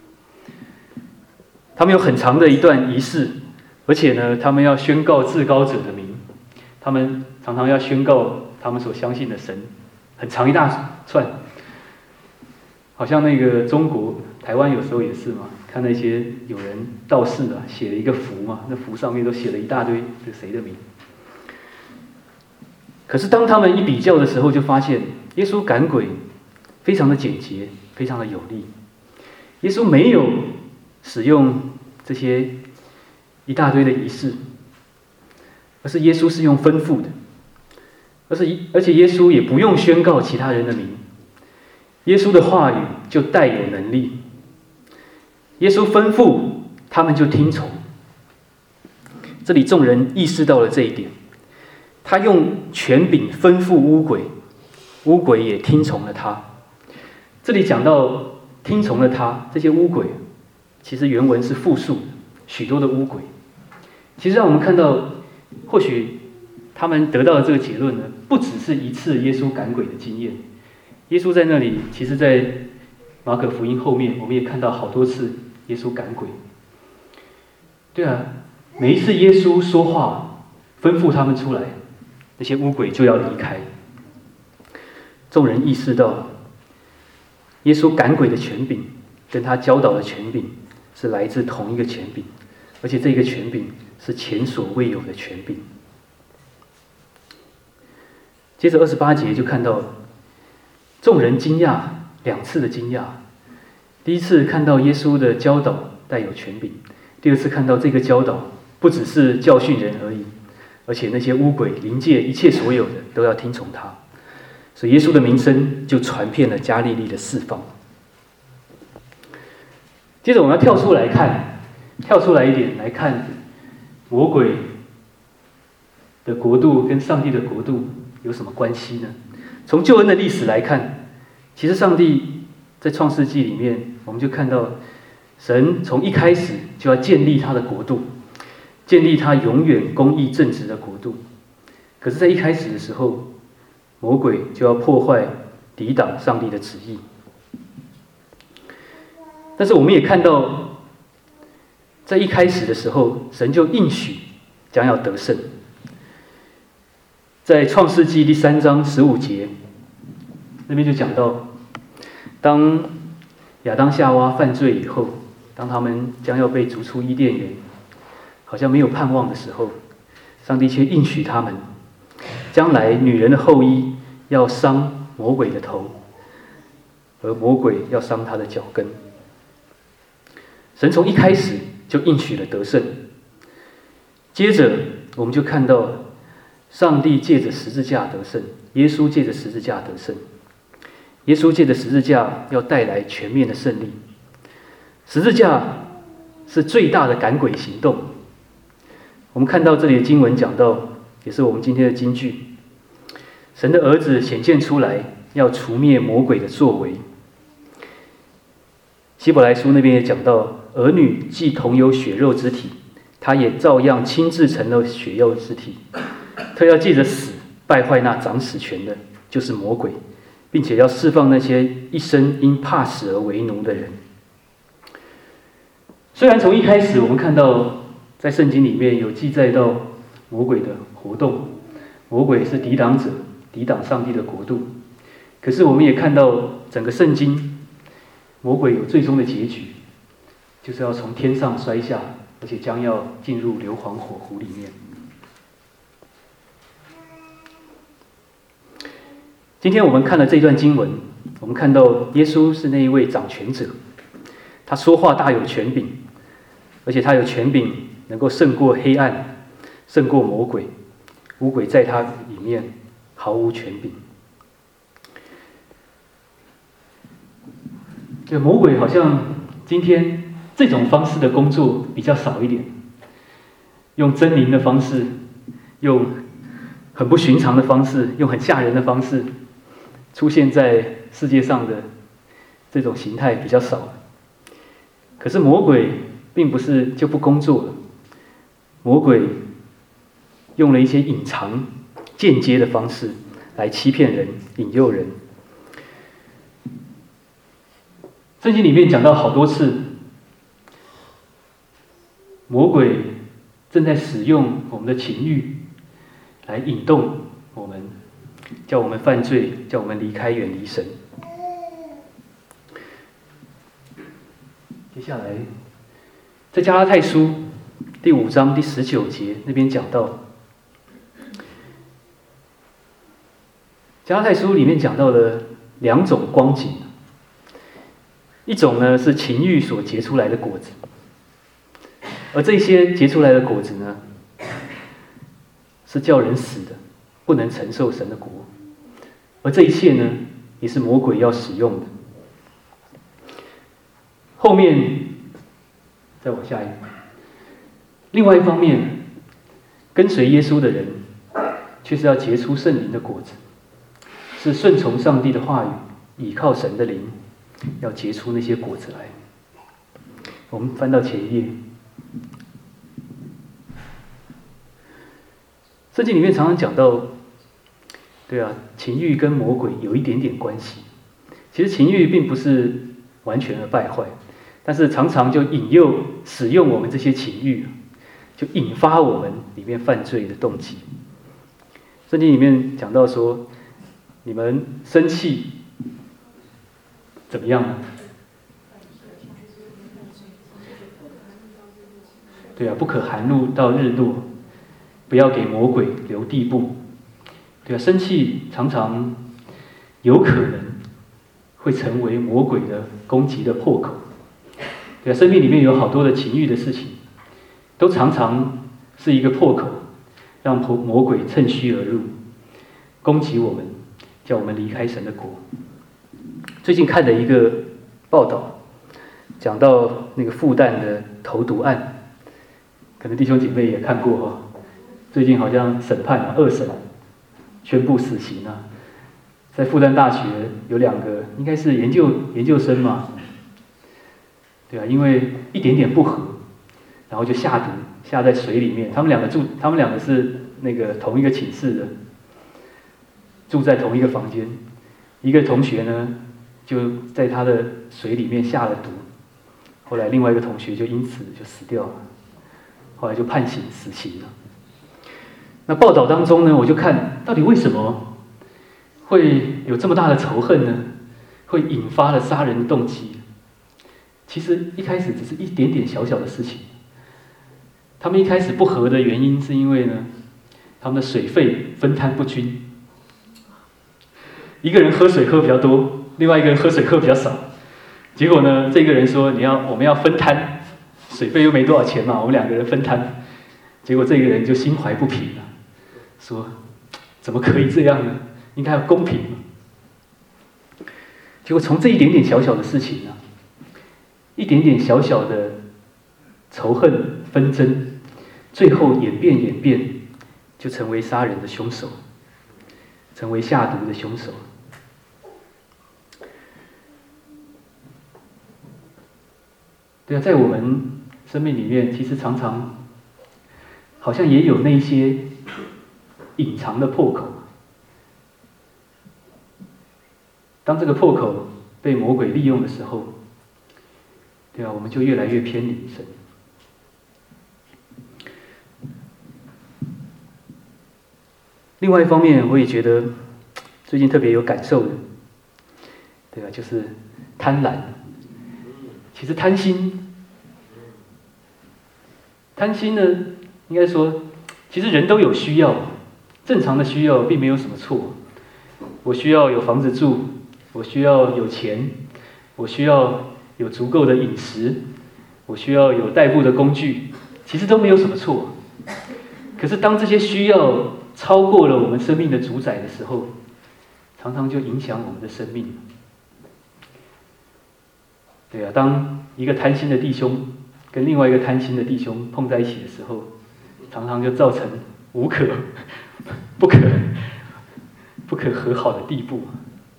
他们有很长的一段仪式，而且呢，他们要宣告至高者的名，他们常常要宣告他们所相信的神，很长一大串。好像那个中国台湾有时候也是嘛，看那些有人道士啊写了一个符嘛，那符上面都写了一大堆是谁的名。可是当他们一比较的时候，就发现耶稣赶鬼非常的简洁，非常的有力。耶稣没有使用这些一大堆的仪式，而是耶稣是用吩咐的，而且耶稣也不用宣告其他人的名，耶稣的话语就带有能力。耶稣吩咐，他们就听从。这里众人意识到了这一点，他用权柄吩咐污鬼，污鬼也听从了他。这里讲到听从了他，这些污鬼其实原文是复数，许多的污鬼。其实让我们看到，或许他们得到的这个结论呢，不只是一次耶稣赶鬼的经验。耶稣在那里，其实在马可福音后面，我们也看到好多次耶稣赶鬼。对啊，每一次耶稣说话，吩咐他们出来，那些污鬼就要离开。众人意识到，耶稣赶鬼的权柄跟他教导的权柄是来自同一个权柄，而且这个权柄是前所未有的权柄。接着28节就看到众人惊讶，两次的惊讶。第一次看到耶稣的教导带有权柄，第二次看到这个教导不只是教训人而已，而且那些污鬼、灵界一切所有的都要听从他。所以耶稣的名声就传遍了加利利的四方。接着我们要跳出来一点来看魔鬼的国度跟上帝的国度有什么关系呢？从救恩的历史来看，其实上帝在创世纪里面，我们就看到神从一开始就要建立他的国度，建立他永远公义正直的国度。可是在一开始的时候，魔鬼就要破坏抵挡上帝的旨意。但是我们也看到，在一开始的时候，神就应许将要得胜。在创世纪第3章15节那边就讲到，当亚当夏娃犯罪以后，当他们将要被逐出伊甸园，好像没有盼望的时候，上帝却应许他们，将来女人的后裔要伤魔鬼的头，而魔鬼要伤他的脚跟。神从一开始就应许了得胜。接着我们就看到上帝借着十字架得胜，耶稣借着十字架得胜。耶稣借着十字架要带来全面的胜利。十字架是最大的赶鬼行动。我们看到这里的经文讲到，也是我们今天的金句，神的儿子显现出来，要除灭魔鬼的作为。希伯来书那边也讲到，儿女既同有血肉之体，他也照样亲自成了血肉之体，特要借着死败坏那掌死权的，就是魔鬼，并且要释放那些一生因怕死而为奴的人。虽然从一开始我们看到在圣经里面有记载到魔鬼的活动，魔鬼是抵挡者，抵挡上帝的国度，可是我们也看到整个圣经，魔鬼有最终的结局，就是要从天上摔下，而且将要进入硫磺火湖里面。今天我们看了这段经文，我们看到耶稣是那一位掌权者，他说话大有权柄，而且他有权柄能够胜过黑暗，胜过魔鬼，污鬼在他里面毫无权柄。对，魔鬼好像今天这种方式的工作比较少一点，用狰狞的方式，用很不寻常的方式，用很吓人的方式出现在世界上的这种形态比较少。可是魔鬼并不是就不工作了，魔鬼用了一些隐藏、间接的方式来欺骗人、引诱人。圣经里面讲到好多次，魔鬼正在使用我们的情欲来引动我们，叫我们犯罪，叫我们离开、远离神。接下来，在加拉太书第5章第19节那边讲到，加拉太书里面讲到了2种光景，一种呢是情欲所结出来的果子，而这些结出来的果子呢，是叫人死的，不能承受神的国，而这一切呢，也是魔鬼要使用的。后面再往下一步，另外一方面，跟随耶稣的人，却是要结出圣灵的果子，是顺从上帝的话语，倚靠神的灵，要结出那些果子来。我们翻到前一页，圣经里面常常讲到，对啊，情欲跟魔鬼有一点点关系。其实情欲并不是完全的败坏，但是常常就引诱、使用我们这些情欲，就引发我们里面犯罪的动机。圣经里面讲到说，你们生气怎么样呢？对啊，不可含怒到日落，不要给魔鬼留地步。对啊，生气常常有可能会成为魔鬼的攻击的破口。对啊，生命里面有好多的情欲的事情，都常常是一个破口，让魔鬼趁虚而入，攻击我们，叫我们离开神的国。最近看的一个报道，讲到那个复旦的投毒案，可能弟兄姐妹也看过哈。最近好像审判2审宣布死刑啊，在复旦大学有2个应该是研究生嘛，对啊，因为一点点不合，然后就下毒，下在水里面。他们两个是那个同一个寝室的，住在同一个房间。一个同学呢，就在他的水里面下了毒，后来另外一个同学就因此就死掉了，后来就判刑死刑了。那报道当中呢，我就看到底为什么会有这么大的仇恨呢？会引发了杀人的动机。其实一开始只是一点点小小的事情。他们一开始不和的原因是因为呢，他们的水费分摊不均，一个人喝水喝比较多，另外一个人喝水喝比较少。结果呢，这个人说我们要分摊，水费又没多少钱嘛，我们2个人分摊。结果这个人就心怀不平了，说怎么可以这样呢？应该要公平嘛。结果从这一点点小小的事情呢，一点点小小的仇恨纷争，最后演变，就成为杀人的凶手，成为下毒的凶手。对啊，在我们生命里面，其实常常好像也有那些隐藏的破口。当这个破口被魔鬼利用的时候，对啊，我们就越来越偏离神。另外一方面，我也觉得最近特别有感受的，对啊，就是贪婪。其实贪心呢，应该说，其实人都有需要，正常的需要并没有什么错。我需要有房子住，我需要有钱，我需要有足够的饮食，我需要有代步的工具，其实都没有什么错。可是当这些需要超过了我们生命的主宰的时候，常常就影响我们的生命。对啊，当一个贪心的弟兄跟另外一个贪心的弟兄碰在一起的时候，常常就造成不可和好的地步。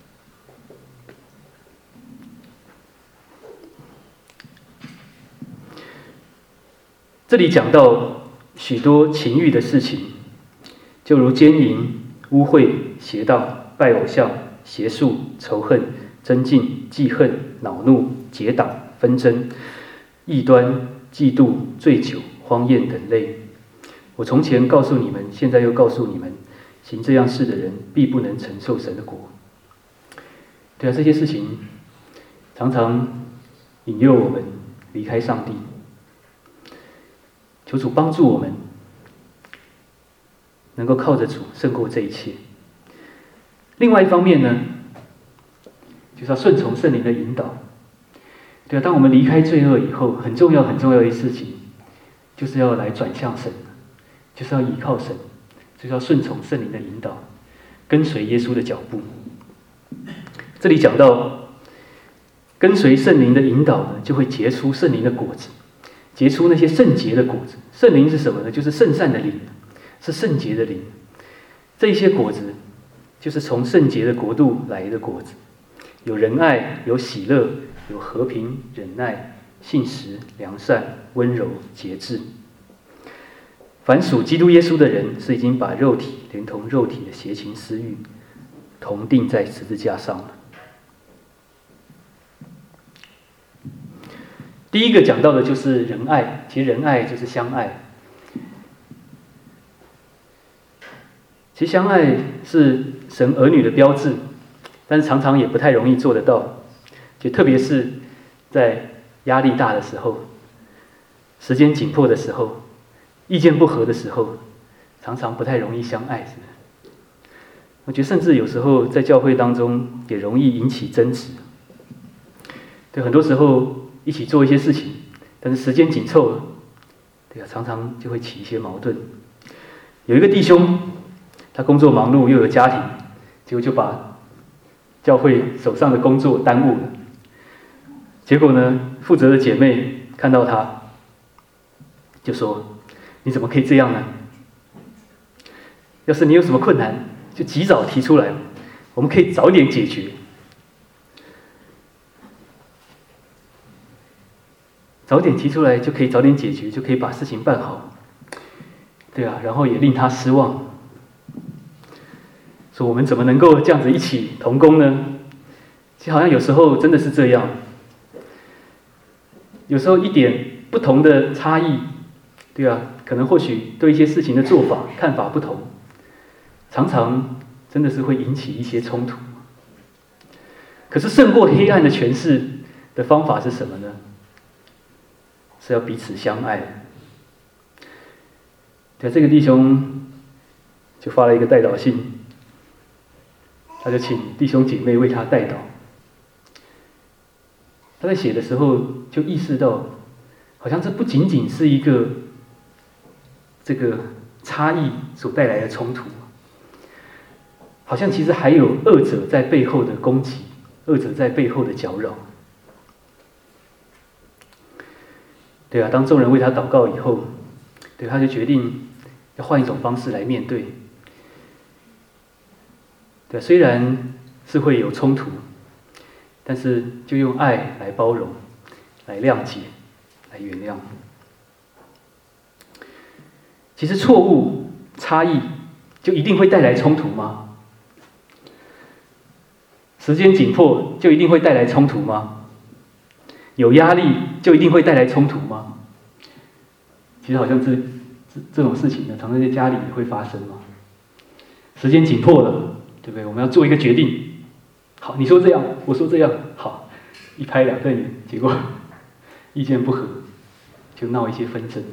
这里讲到许多情欲的事情，就如奸淫、污秽、 邪荡、拜偶像、邪术、仇恨、争竞、记恨、恼怒、结党、纷争、异端、嫉妒、醉酒、荒宴等类。我从前告诉你们，现在又告诉你们，行这样事的人，必不能承受神的国。对啊，这些事情常常引诱我们离开上帝。求主帮助我们，能够靠着主胜过这一切。另外一方面呢，就是要顺从圣灵的引导。对啊，当我们离开罪恶以后，很重要的一事情，就是要来转向神，就是要依靠神，就是要顺从圣灵的引导，跟随耶稣的脚步。这里讲到，跟随圣灵的引导呢，就会结出圣灵的果子，结出那些圣洁的果子。圣灵是什么呢？就是圣善的灵，是圣洁的灵。这些果子，就是从圣洁的国度来的果子，有仁爱，有喜乐，有和平、忍耐、信实、良善、温柔、节制。凡属基督耶稣的人，是已经把肉体连同肉体的邪情私欲同钉在十字架上了。第一个讲到的就是仁爱，其实仁爱就是相爱。其实相爱是神儿女的标志，但是常常也不太容易做得到，就特别是在压力大的时候、时间紧迫的时候、意见不合的时候，常常不太容易相爱。我觉得甚至有时候在教会当中也容易引起争执。对，很多时候一起做一些事情，但是时间紧凑了，对啊，常常就会起一些矛盾。有一个弟兄，他工作忙碌又有家庭，结果就把教会手上的工作耽误了。结果呢，负责的姐妹看到他，就说：“你怎么可以这样呢？要是你有什么困难，就及早提出来，我们可以早点解决。早点提出来就可以早点解决，就可以把事情办好。”对啊，然后也令他失望，说我们怎么能够这样子一起同工呢？其实好像有时候真的是这样，有时候一点不同的差异，对啊，可能或许对一些事情的做法看法不同，常常真的是会引起一些冲突。可是胜过黑暗的权势的方法是什么呢？是要彼此相爱。对，这个弟兄就发了一个代祷信，他就请弟兄姐妹为他代祷。他在写的时候就意识到，好像这不仅仅是一个这个差异所带来的冲突，好像其实还有恶者在背后的攻击，恶者在背后的搅扰。对啊，当众人为他祷告以后，对，他就决定要换一种方式来面对。对，虽然是会有冲突，但是就用爱来包容、来谅解、来原谅。其实错误、差异就一定会带来冲突吗？时间紧迫就一定会带来冲突吗？有压力就一定会带来冲突吗？其实好像这种事情呢，常常在家里也会发生嘛。时间紧迫了，对不对？我们要做一个决定。好，你说这样，我说这样，好，一拍两瞪眼，结果意见不合，就闹一些纷争。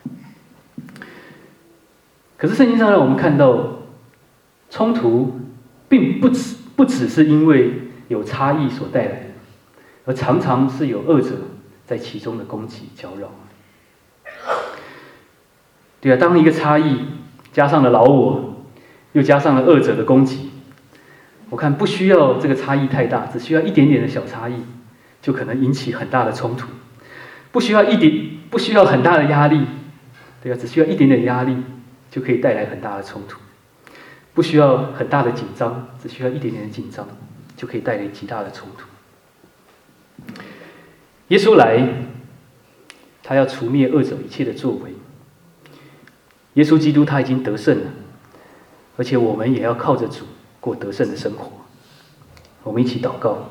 可是圣经上让我们看到，冲突并不只是因为有差异所带来的，而常常是有恶者在其中的攻击搅扰。对啊，当一个差异加上了老我，又加上了恶者的攻击，我看不需要这个差异太大，只需要一点点的小差异，就可能引起很大的冲突。不需要很大的压力，对啊，只需要一点点压力就可以带来很大的冲突。不需要很大的紧张，只需要一点点的紧张就可以带来极大的冲突。耶稣来，他要除灭恶者一切的作为。耶稣基督他已经得胜了，而且我们也要靠着主过得胜的生活。我们一起祷告。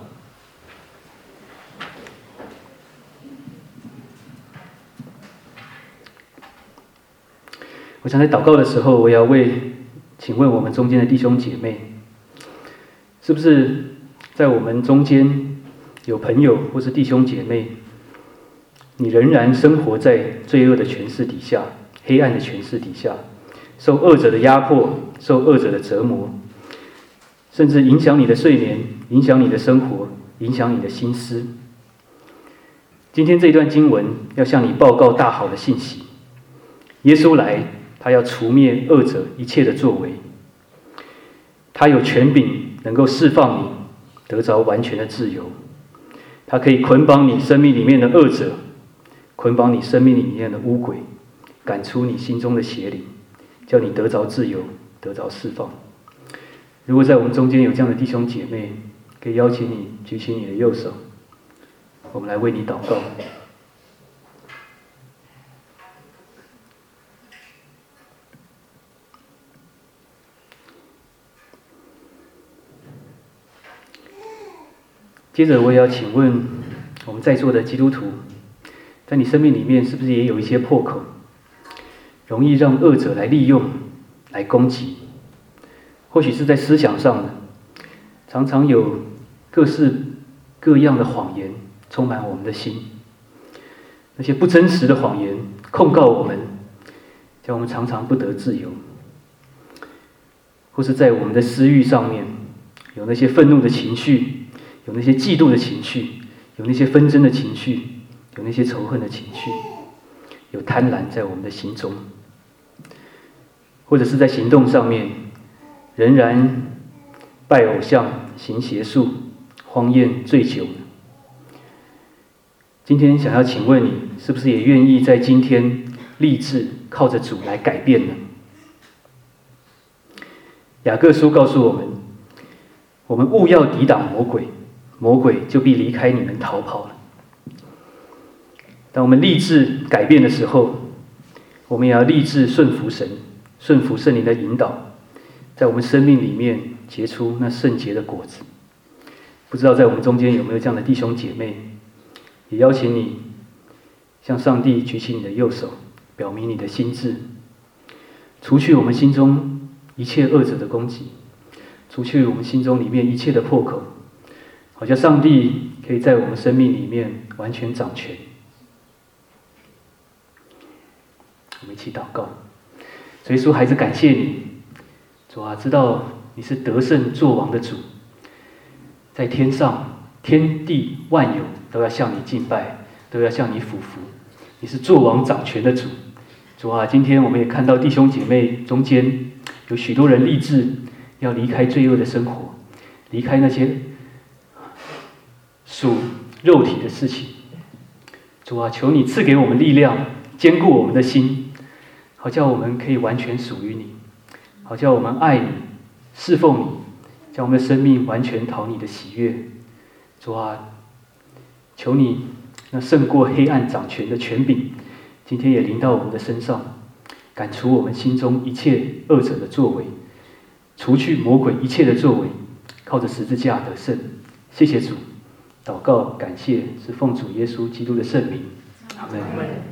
我想在祷告的时候，我也要请问我们中间的弟兄姐妹，是不是在我们中间有朋友或是弟兄姐妹，你仍然生活在罪恶的权势底下，黑暗的权势底下，受恶者的压迫，受恶者的折磨，甚至影响你的睡眠，影响你的生活，影响你的心思。今天这一段经文要向你报告大好的信息，耶稣来，他要除灭恶者一切的作为，他有权柄能够释放你，得着完全的自由。他可以捆绑你生命里面的恶者，捆绑你生命里面的污鬼，赶出你心中的邪灵，叫你得着自由，得着释放。如果在我们中间有这样的弟兄姐妹，可以邀请你举起你的右手，我们来为你祷告。接着我也要请问我们在座的基督徒，在你生命里面是不是也有一些破口，容易让恶者来利用，来攻击？或许是在思想上的，常常有各式各样的谎言充满我们的心，那些不真实的谎言控告我们，叫我们常常不得自由。或是在我们的私欲上面，有那些愤怒的情绪，有那些嫉妒的情绪，有那些纷争的情绪，有那些仇恨的情绪，有贪婪在我们的心中。或者是在行动上面，仍然拜偶像、行邪术、荒宴、醉酒。今天想要请问你，是不是也愿意在今天立志靠着主来改变呢？雅各书告诉我们，我们务要抵挡魔鬼，魔鬼就必离开你们逃跑了。当我们立志改变的时候，我们也要立志顺服神，顺服圣灵的引导，在我们生命里面结出那圣洁的果子。不知道在我们中间有没有这样的弟兄姐妹，也邀请你向上帝举起你的右手，表明你的心志，除去我们心中一切恶者的攻击，除去我们心中里面一切的破口，好像上帝可以在我们生命里面完全掌权。我们一起祷告。主耶稣，孩子感谢你，主啊，知道你是得胜作王的主，在天上天地万有都要向你敬拜，都要向你俯伏，你是作王掌权的主。主啊，今天我们也看到弟兄姐妹中间有许多人立志要离开罪恶的生活，离开那些属肉体的事情。主啊，求你赐给我们力量，坚固我们的心，好叫我们可以完全属于你，好叫我们爱你，侍奉你，将我们的生命完全讨你的喜悦。主啊，求你那胜过黑暗掌权的权柄，今天也临到我们的身上，赶除我们心中一切恶者的作为，除去魔鬼一切的作为，靠着十字架得胜。谢谢主，祷告感谢是奉主耶稣基督的圣名，阿们。